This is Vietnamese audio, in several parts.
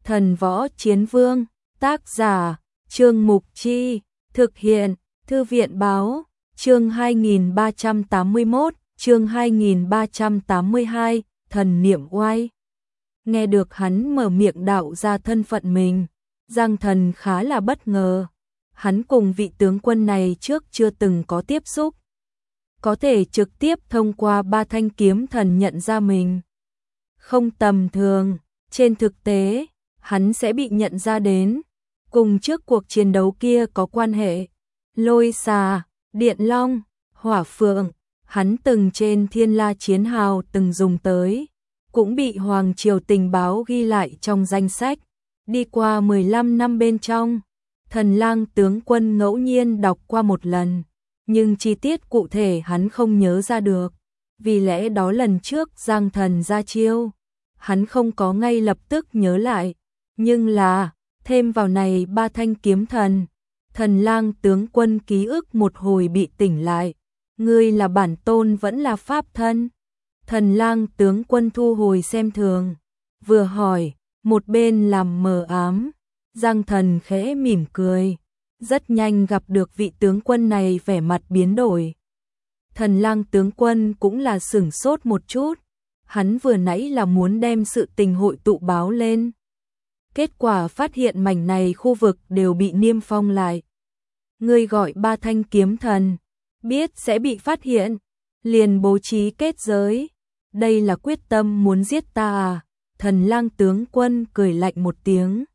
Thần Võ Chiến Vương, tác giả, Trương Mục Chi, thực hiện, Thư viện Báo, chương 2381, chương 2382, thần niệm oai. Nghe được hắn mở miệng đạo ra thân phận mình, Giang Thần khá là bất ngờ. Hắn cùng vị tướng quân này trước chưa từng có tiếp xúc. Có thể trực tiếp thông qua 3 thanh kiếm thần nhận ra mình. Không tầm thường, trên thực tế, hắn sẽ bị nhận ra đến. Cùng trước cuộc chiến đấu kia có quan hệ. Lôi xà, điện long, hỏa phượng, hắn từng trên Thiên La Chiến Hào từng dùng tới. Cũng bị Hoàng Triều tình báo ghi lại trong danh sách. Đi qua 15 năm bên trong, Thần Lang tướng quân ngẫu nhiên đọc qua một lần, nhưng chi tiết cụ thể hắn không nhớ ra được. Vì lẽ đó lần trước Giang Thần ra chiêu, hắn không có ngay lập tức nhớ lại. Nhưng là, thêm vào này 3 thanh kiếm thần, Thần Lang tướng quân ký ức một hồi bị tỉnh lại. Ngươi là bản tôn vẫn là pháp thân? Thần Lang tướng quân thu hồi xem thường, vừa hỏi, một bên làm mờ ám. Giang Thần khẽ mỉm cười, rất nhanh gặp được vị tướng quân này vẻ mặt biến đổi. Thần Lang tướng quân cũng là sửng sốt một chút, hắn vừa nãy là muốn đem sự tình hội tụ báo lên. Kết quả phát hiện mảnh này khu vực đều bị niêm phong lại. Ngươi gọi 3 thanh kiếm thần, biết sẽ bị phát hiện, liền bố trí kết giới. Đây là quyết tâm muốn giết ta à? Thần Lang tướng quân cười lạnh một tiếng.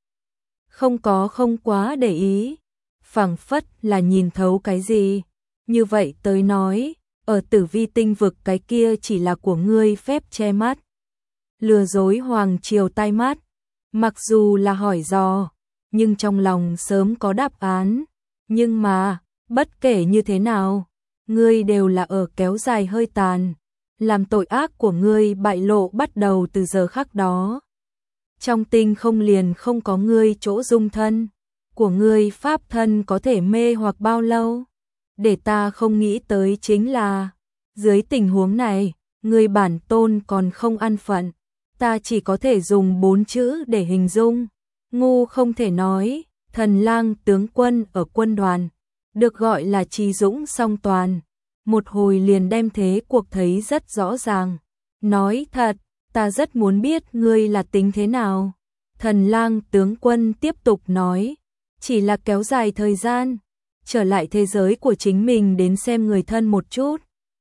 Không quá để ý, phảng phất là nhìn thấu cái gì. Như vậy tới nói, ở Tử Vi tinh vực cái kia chỉ là của ngươi phép che mắt, lừa dối Hoàng Triều tai mắt. Mặc dù là hỏi dò, nhưng trong lòng sớm có đáp án. Nhưng mà, bất kể như thế nào, ngươi đều là ở kéo dài hơi tàn. Làm tội ác của ngươi bại lộ bắt đầu từ giờ khắc đó. Trong tinh không liền không có ngươi chỗ dung thân, của ngươi pháp thân có thể mê hoặc bao lâu. Để ta không nghĩ tới chính là, dưới tình huống này, ngươi bản tôn còn không ăn phận. Ta chỉ có thể dùng 4 chữ để hình dung. Ngu không thể nói. Thần Lang tướng quân ở quân đoàn, được gọi là trí dũng song toàn. Một hồi liền đem thế cuộc thấy rất rõ ràng. Nói thật, ta rất muốn biết ngươi là tính thế nào. Thần Lang tướng quân tiếp tục nói, chỉ là kéo dài thời gian, trở lại thế giới của chính mình đến xem người thân một chút.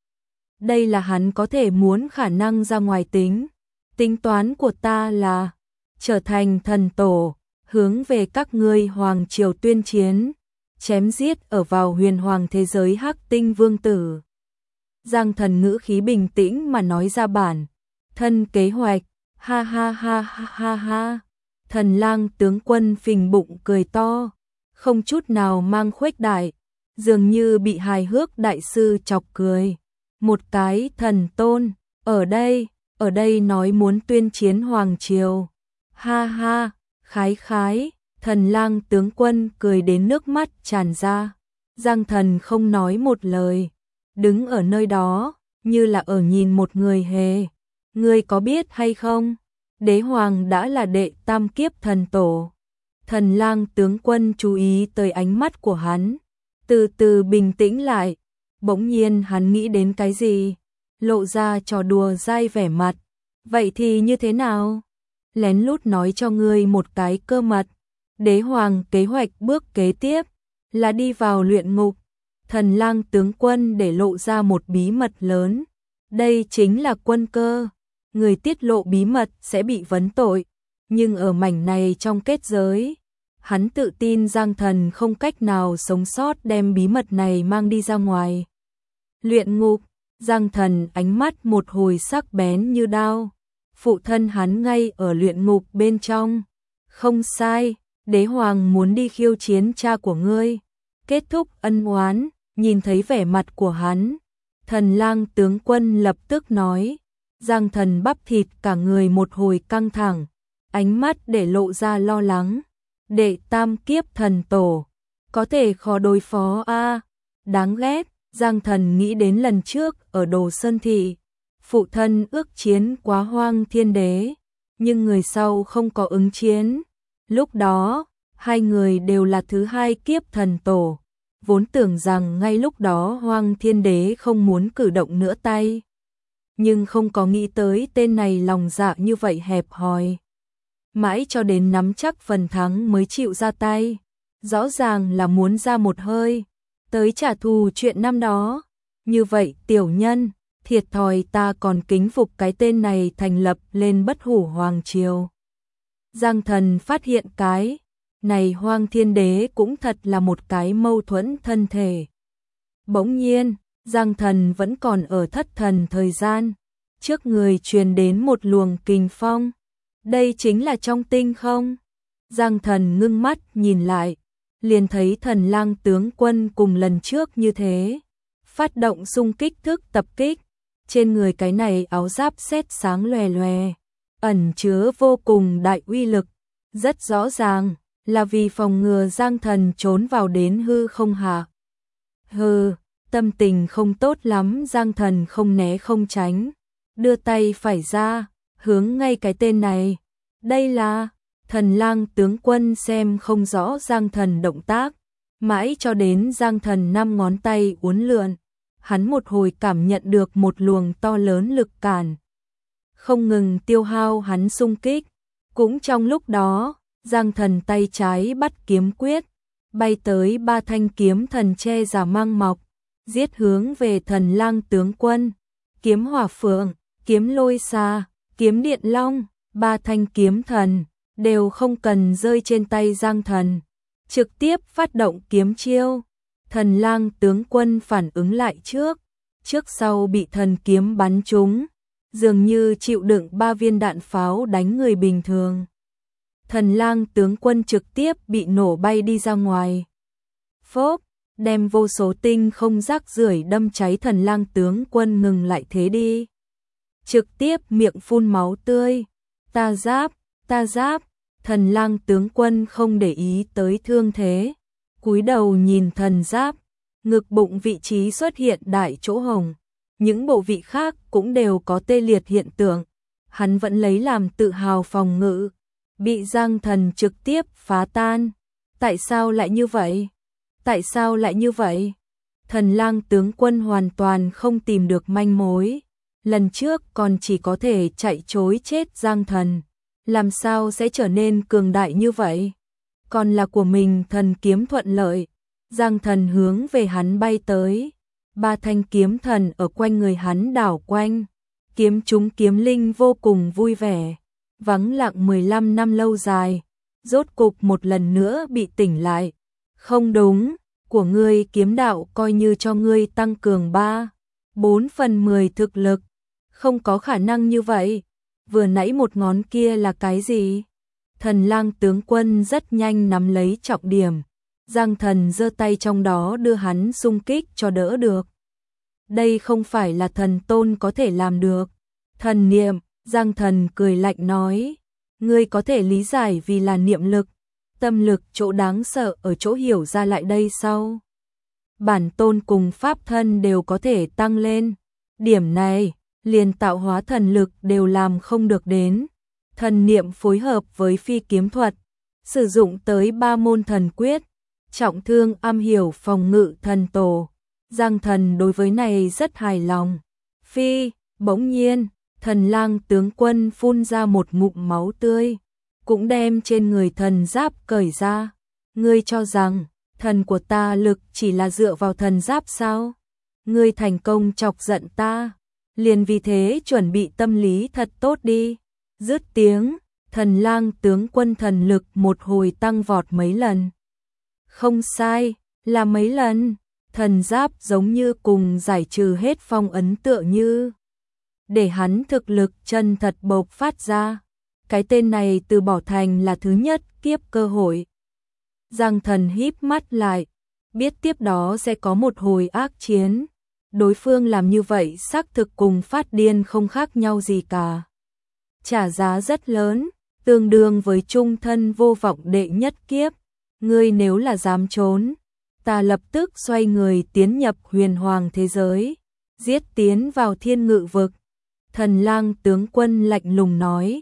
Đây là hắn có thể muốn khả năng ra ngoài tính. Tính toán của ta là trở thành thần tổ, hướng về các ngươi Hoàng Triều tuyên chiến, chém giết ở vào huyền hoàng thế giới Hắc Tinh Vương Tử. Giang Thần ngữ khí bình tĩnh mà nói ra bản thân kế hoạch. Ha ha ha ha ha ha. Thần Lang tướng quân phình bụng cười to, không chút nào mang khuếch đại, dường như bị hài hước đại sư chọc cười. Một cái thần tôn, ở đây nói muốn tuyên chiến Hoàng Triều. Ha ha, khái khái. Thần Lang tướng quân cười đến nước mắt tràn ra. Giang Thần không nói một lời, đứng ở nơi đó, như là ở nhìn một người hề. Ngươi có biết hay không? Đế hoàng đã là đệ tam kiếp thần tổ. Thần Lang tướng quân chú ý tới ánh mắt của hắn, từ từ bình tĩnh lại. Bỗng nhiên hắn nghĩ đến cái gì, lộ ra trò đùa dai vẻ mặt. Vậy thì như thế nào? Lén lút nói cho ngươi một cái cơ mật. Đế hoàng kế hoạch bước kế tiếp là đi vào luyện ngục. Thần Lang tướng quân để lộ ra một bí mật lớn. Đây chính là quân cơ. Người tiết lộ bí mật sẽ bị vấn tội. Nhưng ở mảnh này trong kết giới, hắn tự tin Giang Thần không cách nào sống sót đem bí mật này mang đi ra ngoài. Luyện ngục, Giang Thần ánh mắt một hồi sắc bén như đao. Phụ thân hắn ngay ở luyện ngục bên trong. Không sai, đế hoàng muốn đi khiêu chiến cha của ngươi, kết thúc ân oán. Nhìn thấy vẻ mặt của hắn, Thần Lang tướng quân lập tức nói. Giang Thần bắp thịt cả người một hồi căng thẳng, ánh mắt để lộ ra lo lắng. Đệ tam kiếp thần tổ, có thể khó đối phó a. Đáng ghét. Giang Thần nghĩ đến lần trước ở Đồ Sơn Thị, phụ thân ước chiến quá Hoang Thiên Đế, nhưng người sau không có ứng chiến, Lúc đó, hai người đều là thứ hai kiếp thần tổ, vốn tưởng rằng ngay lúc đó Hoang Thiên Đế không muốn cử động nữa tay. Nhưng không có nghĩ tới tên này lòng dạ như vậy hẹp hòi. Mãi cho đến nắm chắc phần thắng mới chịu ra tay. Rõ ràng là muốn ra một hơi, tới trả thù chuyện năm đó. Như vậy tiểu nhân, thiệt thòi ta còn kính phục cái tên này thành lập lên Bất Hủ Hoàng Triều. Giang Thần phát hiện cái này Hoang Thiên Đế cũng thật là một cái mâu thuẫn thân thể. Bỗng nhiên, Giang Thần vẫn còn ở thất thần thời gian, trước người truyền đến một luồng kình phong. Đây chính là trong tinh không? Giang Thần ngưng mắt nhìn lại, liền thấy Thần Lang tướng quân cùng lần trước như thế, phát động xung kích thức tập kích, trên người cái này áo giáp sét sáng lòe lòe, ẩn chứa vô cùng đại uy lực, rất rõ ràng là vì phòng ngừa Giang Thần trốn vào đến hư không hạ. Hừ, tâm tình không tốt lắm, Giang Thần không né không tránh, đưa tay phải ra, hướng ngay cái tên này. Đây là Thần Lang tướng quân xem không rõ Giang Thần động tác, mãi cho đến Giang Thần 5 ngón tay uốn lượn, hắn một hồi cảm nhận được một luồng to lớn lực cản, không ngừng tiêu hao hắn xung kích. Cũng trong lúc đó, Giang Thần tay trái bắt kiếm quyết, bay tới 3 thanh kiếm thần che giả mang mọc, giết hướng về Thần Lang tướng quân. Kiếm hỏa phượng, kiếm lôi xa, kiếm điện long, 3 thanh kiếm thần đều không cần rơi trên tay Giang Thần, trực tiếp phát động kiếm chiêu. Thần Lang tướng quân phản ứng lại trước sau bị thần kiếm bắn trúng, dường như chịu đựng 3 viên đạn pháo đánh người bình thường. Thần Lang tướng quân trực tiếp bị nổ bay đi ra ngoài. Phốp, đem vô số tinh không rác rưởi đâm cháy. Thần Lang tướng quân ngừng lại thế đi, trực tiếp miệng phun máu tươi. Ta giáp, Thần Lang tướng quân không để ý tới thương thế, cúi đầu nhìn thần giáp, ngực bụng vị trí xuất hiện đại chỗ hồng, những bộ vị khác cũng đều có tê liệt hiện tượng. Hắn vẫn lấy làm tự hào phòng ngự, bị Giang Thần trực tiếp phá tan. Tại sao lại như vậy? Tại sao lại như vậy? Thần Lang tướng quân hoàn toàn không tìm được manh mối. Lần trước còn chỉ có thể chạy trối chết Giang Thần, làm sao sẽ trở nên cường đại như vậy? Còn là của mình thần kiếm thuận lợi. Giang Thần hướng về hắn bay tới, 3 thanh kiếm thần ở quanh người hắn đảo quanh, kiếm chúng kiếm linh vô cùng vui vẻ. Vắng lặng 15 năm lâu dài, rốt cục một lần nữa bị tỉnh lại. Không đúng, của ngươi kiếm đạo coi như cho ngươi tăng cường 3/4 thực lực, không có khả năng như vậy. Vừa nãy một ngón kia là cái gì? Thần Lang tướng quân rất nhanh nắm lấy trọng điểm, Giang Thần giơ tay trong đó đưa hắn xung kích cho đỡ được. Đây không phải là thần tôn có thể làm được. Thần niệm, Giang Thần cười lạnh nói, ngươi có thể lý giải vì là niệm lực, tâm lực chỗ đáng sợ ở chỗ hiểu ra lại đây sau. Bản tôn cùng pháp thân đều có thể tăng lên, điểm này, liền tạo hóa thần lực đều làm không được đến. Thần niệm phối hợp với phi kiếm thuật, sử dụng tới 3 môn thần quyết, trọng thương am hiểu phòng ngự thần tổ. Giang Thần đối với này rất hài lòng. Bỗng nhiên, Thần Lang tướng quân phun ra một ngụm máu tươi, cũng đem trên người thần giáp cởi ra. Ngươi cho rằng, thần của ta lực chỉ là dựa vào thần giáp sao? Ngươi thành công chọc giận ta, liền vì thế chuẩn bị tâm lý thật tốt đi. Dứt tiếng, Thần Lang tướng quân thần lực một hồi tăng vọt mấy lần. Không sai, là mấy lần. Thần giáp giống như cùng giải trừ hết phong ấn tựa như, để hắn thực lực chân thật bộc phát ra. Cái tên này từ bỏ thành là thứ nhất kiếp cơ hội. Giang Thần híp mắt lại, biết tiếp đó sẽ có một hồi ác chiến. Đối phương làm như vậy xác thực cùng phát điên không khác nhau gì cả. Trả giá rất lớn, tương đương với chung thân vô vọng đệ nhất kiếp. Ngươi nếu là dám trốn, ta lập tức xoay người tiến nhập huyền hoàng thế giới, giết tiến vào thiên ngự vực. Thần Lang tướng quân lạnh lùng nói,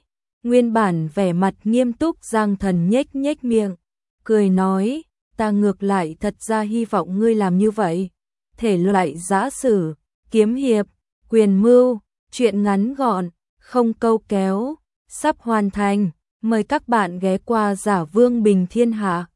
Nguyên bản vẻ mặt nghiêm túc Giang Thần nhếch nhếch miệng, cười nói, ta ngược lại thật ra hy vọng ngươi làm như vậy. Thể loại giã sử, kiếm hiệp, quyền mưu, truyện ngắn gọn, không câu kéo, sắp hoàn thành. Mời các bạn ghé qua Giả Vương Bình Thiên Hạ.